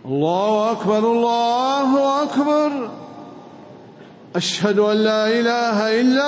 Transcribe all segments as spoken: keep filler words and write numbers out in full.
الله أكبر الله أكبر. أشهد أن لا إله إلا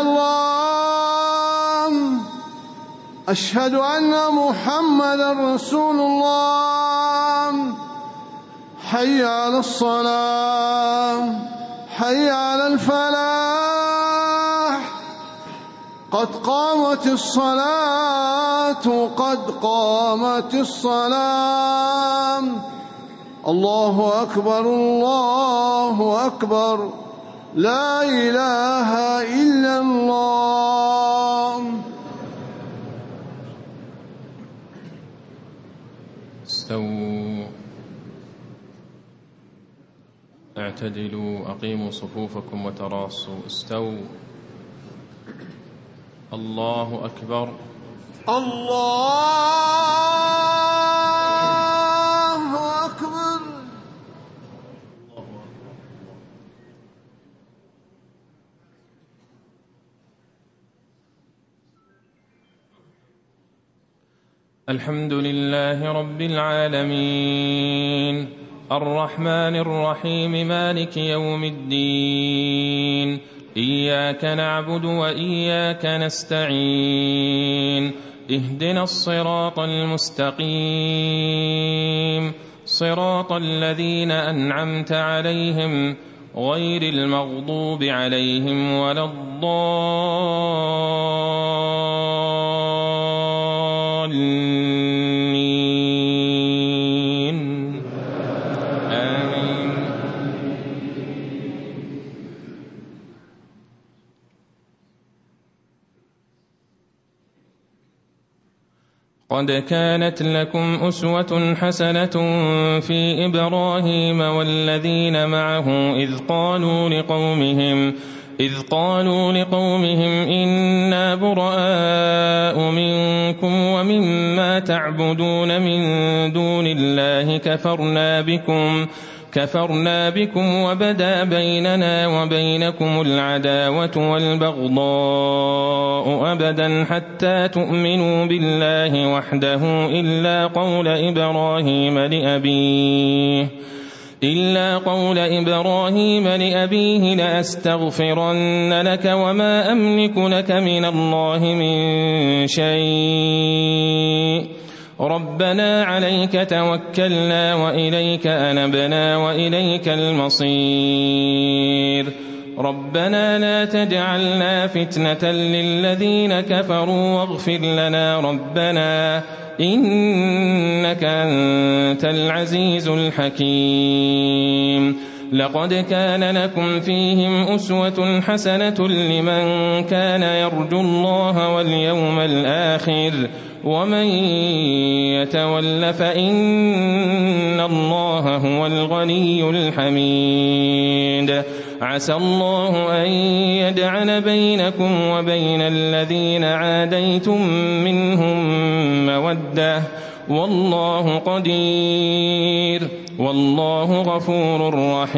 الله. أشهد أن محمدا رسول الله. حي على الصلاة حي على الفلاح. قد قامت الصلاة قد قامت الصلاة. الله أكبر الله أكبر. لا إله إلا الله. استووا، اعتدلوا، أقيموا صفوفكم وتراصوا. استووا. الله أكبر. الله أكبر. الحمد لله رب العالمين، الرحمن الرحيم، مالك يوم الدين. إياك نعبد وإياك نستعين. اهدنا الصراط المستقيم، صراط الذين أنعمت عليهم غير المغضوب عليهم ولا الضالين. آمين. قد كانت لكم أسوة حسنة في إبراهيم والذين معه إذ قالوا لقومهم إذ قالوا لقومهم إنا براء منكم ومما تعبدون من دون الله كفرنا بكم كفرنا بكم وبدا بيننا وبينكم العداوة والبغضاء أبدا حتى تؤمنوا بالله وحده إلا قول إبراهيم لأبيه إلا قول إبراهيم لأبيه لأستغفرن لك وما أملك لك من الله من شيء ربنا عليك توكلنا وإليك أنبنا وإليك المصير ربنا لا تجعلنا فتنة للذين كفروا واغفر لنا ربنا إنك أنت العزيز الحكيم. لقد كان لكم فيهم أسوة حسنة لمن كان يرجو الله واليوم الآخر ومن يتول فإن الله هو الغني الحميد. عسى الله أن يجعل بينكم وبين الذين عاديتم منهم مودة والله قدير والله غفور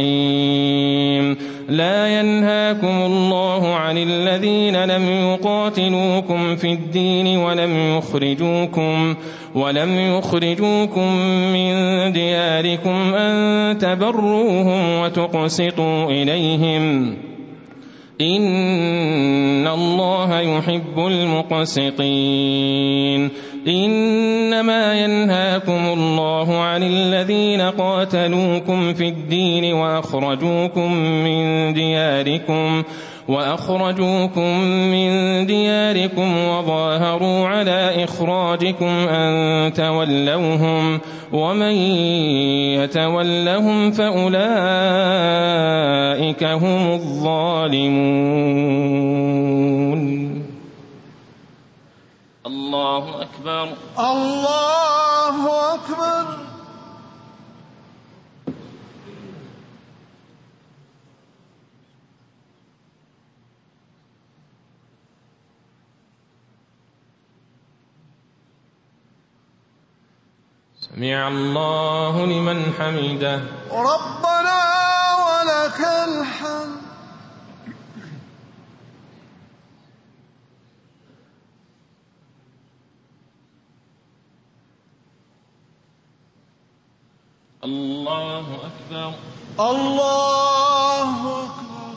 رحيم. لا ينهاكم الله عن الذين لم يقاتلوكم في الدين ولم يخرجوكم ولم يخرجوكم من دياركم أن تبروهم وتقسطوا إليهم إن الله يحب المقسطين. إنما ينهاكم الله عن الذين قاتلوكم في الدين وأخرجوكم من دياركم وأخرجوكم من دياركم وظاهروا على إخراجكم أن تولوهم ومن يتولهم فأولئك هم الظالمون. الله أكبر. الله أكبر. سمع الله لمن حمده. ربنا ولك الحمد. الله أكبر. الله أكبر.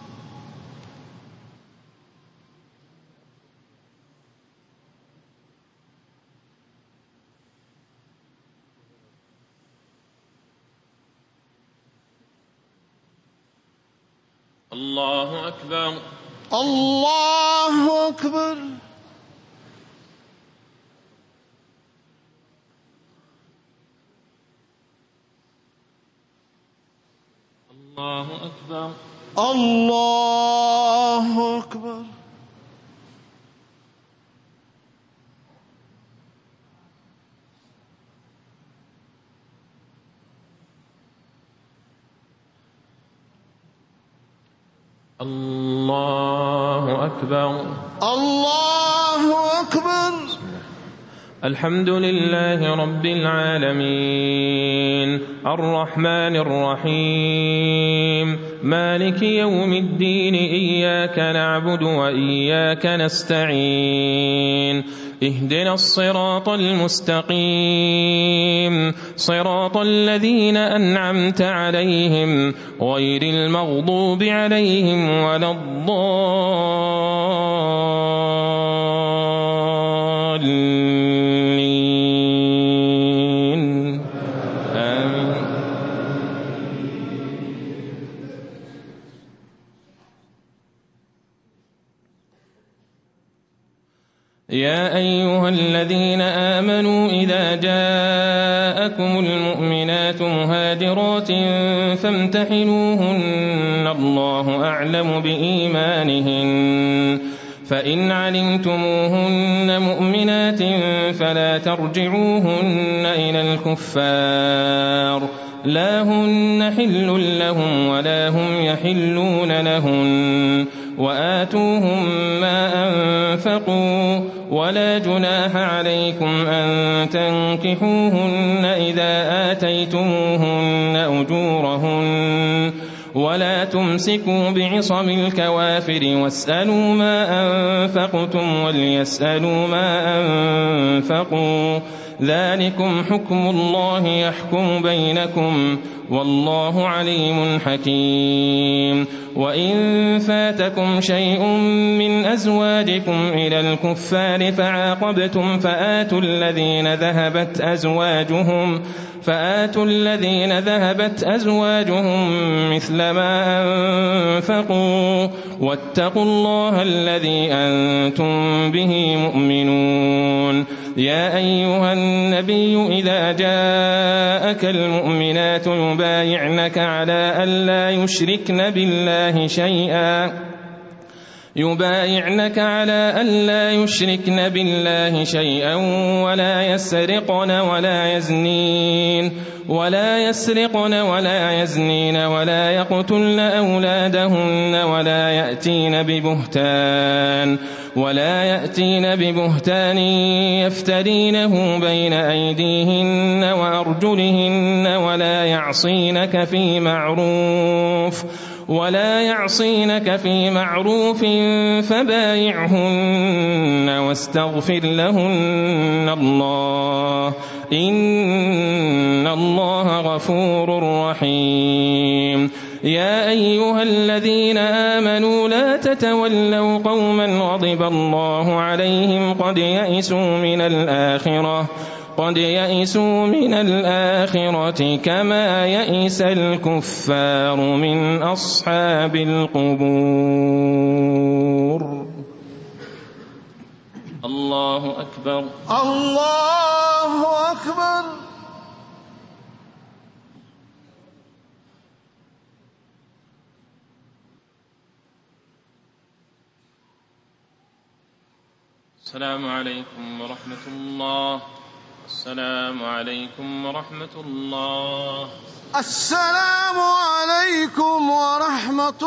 الله أكبر. الله أكبر. الله أكبر. الله أكبر. الله أكبر. الله أكبر. الحمد لله رب العالمين الرحمن الرحيم مالك يوم الدين إياك نعبد وإياك نستعين اهدنا الصراط المستقيم صراط الذين أنعمت عليهم غير المغضوب عليهم ولا الضالين آمين. يا أيها الذين آمنوا إذا جاءكم المؤمنات مهاجرات فامتحنوهن الله أعلم بإيمانهن فإن علمتموهن مؤمنات فلا ترجعوهن إلى الكفار لا هن حل لهم ولا هم يحلون لهن وآتوهم ما أنفقوا ولا جناح عليكم أن تنكحوهن إذا آتيتموهن أجورهن ولا تمسكوا بعصم الكوافر واسألوا ما أنفقتم وليسألوا ما أنفقوا ذلكم حكم الله يحكم بينكم والله عليم حكيم. وإن فاتكم شيء من أزواجكم إلى الكفار فعاقبتم فآتوا الذين ذهبت أزواجهم فآتوا الذين ذهبت أزواجهم مثل ما أنفقوا واتقوا الله الذي أنتم به مؤمنون. يا أيها النبي إذا جاءك المؤمنات يبايعنك على ألا يشركن بالله شيئا يبايعنك على ألا يشركن بالله شيئا ولا يسرقن ولا يزنين ولا يسرقن ولا يزنين ولا يقتلن أولادهن ولا يأتين ببهتان ولا يأتين ببهتان يفترينه بين أيديهن وأرجلهن ولا يعصينك في معروف ولا يعصينك في معروف فبايعهن واستغفر لهن الله إن الله غفور رحيم. يا أيها الذين آمنوا لا تتولوا قوما غضب الله عليهم قد يئسوا من الآخرة قد يئسوا من الآخرة كما يئس الكفار من أصحاب القبور. الله أكبر. الله أكبر. السلام عليكم ورحمة الله. السلام عليكم ورحمة الله. السلام عليكم ورحمة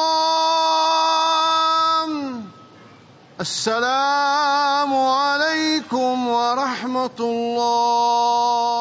الله. السلام عليكم ورحمة الله.